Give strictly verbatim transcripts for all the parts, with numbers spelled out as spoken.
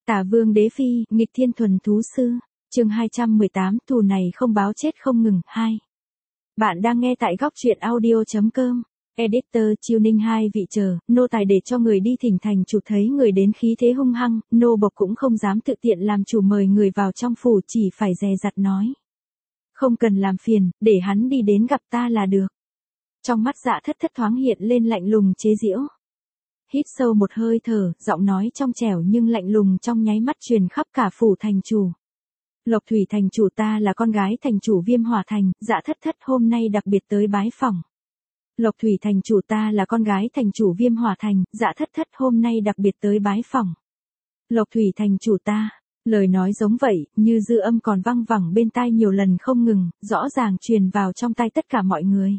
Tả Vương Đế Phi, nghịch thiên thuần thú sư. Chương hai trăm mười tám, thù này không báo chết không ngừng. hai. Bạn đang nghe tại góc truyện audio chấm com. Editor Chiêu Ninh hai vị chờ, nô tài để cho người đi thỉnh thành chủ, thấy người đến khí thế hung hăng, nô bộc cũng không dám tự tiện làm chủ, mời người vào trong phủ, chỉ phải dè dặt nói. Không cần làm phiền, để hắn đi đến gặp ta là được. Trong mắt Dạ Thất Thất thoáng hiện lên lạnh lùng chế giễu. Hít sâu một hơi thở, giọng nói trong trẻo nhưng lạnh lùng trong nháy mắt truyền khắp cả phủ thành chủ. Lộc Thủy thành chủ, ta là con gái thành chủ Viêm Hỏa Thành, Dạ Thất Thất hôm nay đặc biệt tới bái phỏng. Lộc Thủy thành chủ, ta là con gái thành chủ Viêm Hỏa Thành, Dạ Thất Thất hôm nay đặc biệt tới bái phỏng. Lộc Thủy thành chủ ta, lời nói giống vậy, như dư âm còn vang vẳng bên tai nhiều lần không ngừng, rõ ràng truyền vào trong tai tất cả mọi người.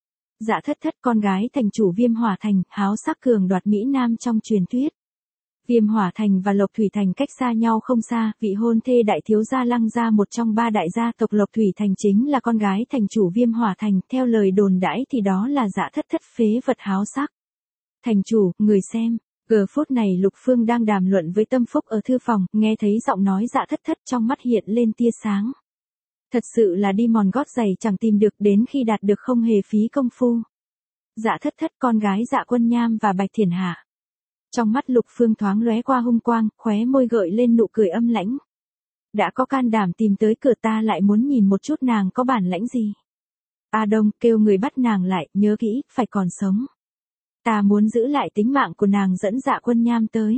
Dạ Thất Thất, con gái thành chủ Viêm Hỏa Thành, háo sắc cường đoạt mỹ nam trong truyền thuyết. Viêm Hỏa Thành và Lộc Thủy Thành cách xa nhau không xa, vị hôn thê đại thiếu gia Lăng gia, một trong ba đại gia tộc Lộc Thủy Thành, chính là con gái thành chủ Viêm Hỏa Thành, theo lời đồn đãi thì đó là Dạ Thất Thất phế vật háo sắc. Thành chủ, người xem, giờ phút này Lục Phương đang đàm luận với Tâm Phúc ở thư phòng, nghe thấy giọng nói Dạ Thất Thất trong mắt hiện lên tia sáng. Thật sự là đi mòn gót giày chẳng tìm được, đến khi đạt được không hề phí công phu. Dạ Thất Thất, con gái Dạ Quân Nham và Bạch Thiển Hạ. Trong mắt Lục Phương thoáng lóe qua hung quang, khóe môi gợi lên nụ cười âm lãnh. Đã có can đảm tìm tới cửa, ta lại muốn nhìn một chút nàng có bản lãnh gì. A Đông, kêu người bắt nàng lại, nhớ kỹ, phải còn sống. Ta muốn giữ lại tính mạng của nàng, dẫn Dạ Quân Nham tới.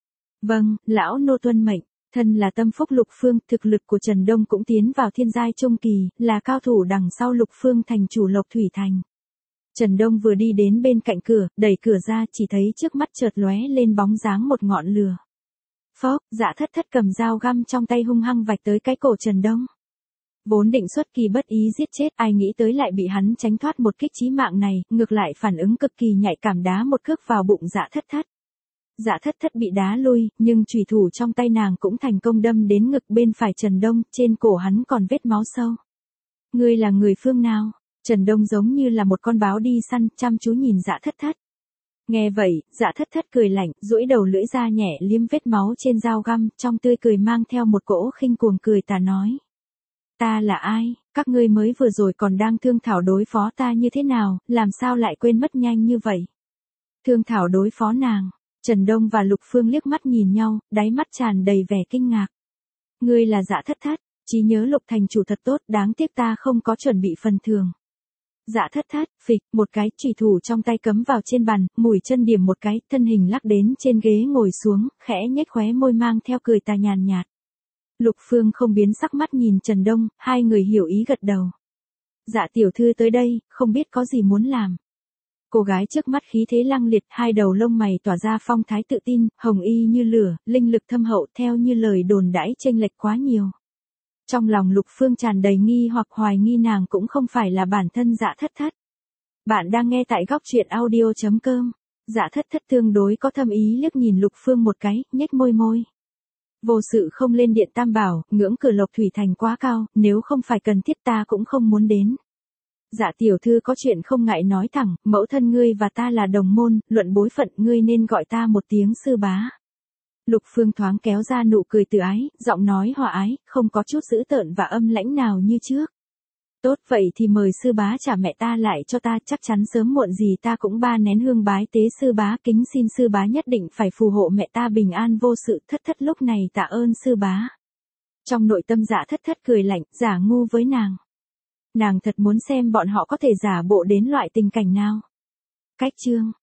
Vâng, lão nô tuân mệnh. Thân là Tâm Phúc Lục Phương, thực lực của Trần Đông cũng tiến vào thiên giai trung kỳ, là cao thủ đằng sau Lục Phương thành chủ Lộc Thủy Thành. Trần Đông vừa đi đến bên cạnh cửa, đẩy cửa ra, chỉ thấy trước mắt chợt lóe lên bóng dáng một ngọn lửa. Phốc, Dạ Thất Thất cầm dao găm trong tay hung hăng vạch tới cái cổ Trần Đông. Vốn định xuất kỳ bất ý giết chết, ai nghĩ tới lại bị hắn tránh thoát một kích chí mạng này, ngược lại phản ứng cực kỳ nhạy cảm, đá một cước vào bụng Dạ Thất Thất. Dạ Thất Thất bị đá lui, nhưng chùy thủ trong tay nàng cũng thành công đâm đến ngực bên phải Trần Đông, trên cổ hắn còn vết máu sâu. Ngươi là người phương nào? Trần Đông giống như là một con báo đi săn, chăm chú nhìn Dạ Thất Thất. Nghe vậy, Dạ Thất Thất cười lạnh, duỗi đầu lưỡi ra nhẹ liếm vết máu trên dao găm, trong tươi cười mang theo một cỗ khinh cuồng cười tà nói. Ta là ai? Các ngươi mới vừa rồi còn đang thương thảo đối phó ta như thế nào, làm sao lại quên mất nhanh như vậy? Thương thảo đối phó nàng. Trần Đông và Lục Phương liếc mắt nhìn nhau, đáy mắt tràn đầy vẻ kinh ngạc. Ngươi là Dạ Thất Thất, trí nhớ Lục thành chủ thật tốt, đáng tiếc ta không có chuẩn bị phần thưởng. Dạ Thất Thất, phịch, một cái chùy thủ trong tay cấm vào trên bàn, mũi chân điểm một cái, thân hình lắc đến trên ghế ngồi xuống, khẽ nhếch khóe môi mang theo cười tà nhàn nhạt. Lục Phương không biến sắc, mắt nhìn Trần Đông, hai người hiểu ý gật đầu. Dạ tiểu thư tới đây, không biết có gì muốn làm. Cô gái trước mắt khí thế lăng liệt, hai đầu lông mày tỏa ra phong thái tự tin, hồng y như lửa, linh lực thâm hậu, theo như lời đồn đãi chênh lệch quá nhiều. Trong lòng Lục Phương tràn đầy nghi hoặc, hoài nghi nàng cũng không phải là bản thân Dạ Thất Thất. Bạn đang nghe tại góc truyện audio chấm com. Dạ Thất Thất tương đối có thâm ý liếc nhìn Lục Phương một cái, nhếch môi môi. Vô sự không lên điện Tam Bảo, ngưỡng cửa Lộc Thủy Thành quá cao, nếu không phải cần thiết ta cũng không muốn đến. Dạ tiểu thư có chuyện không ngại nói thẳng, mẫu thân ngươi và ta là đồng môn, luận bối phận ngươi nên gọi ta một tiếng sư bá. Lục Phương thoáng kéo ra nụ cười từ ái, giọng nói hòa ái, không có chút dữ tợn và âm lãnh nào như trước. Tốt vậy thì mời sư bá trả mẹ ta lại cho ta, chắc chắn sớm muộn gì ta cũng ba nén hương bái tế sư bá, kính xin sư bá nhất định phải phù hộ mẹ ta bình an vô sự. Thất Thất lúc này tạ ơn sư bá. Trong nội tâm Dạ Thất Thất cười lạnh, giả ngu với nàng. Nàng thật muốn xem bọn họ có thể giả bộ đến loại tình cảnh nào. Cách chương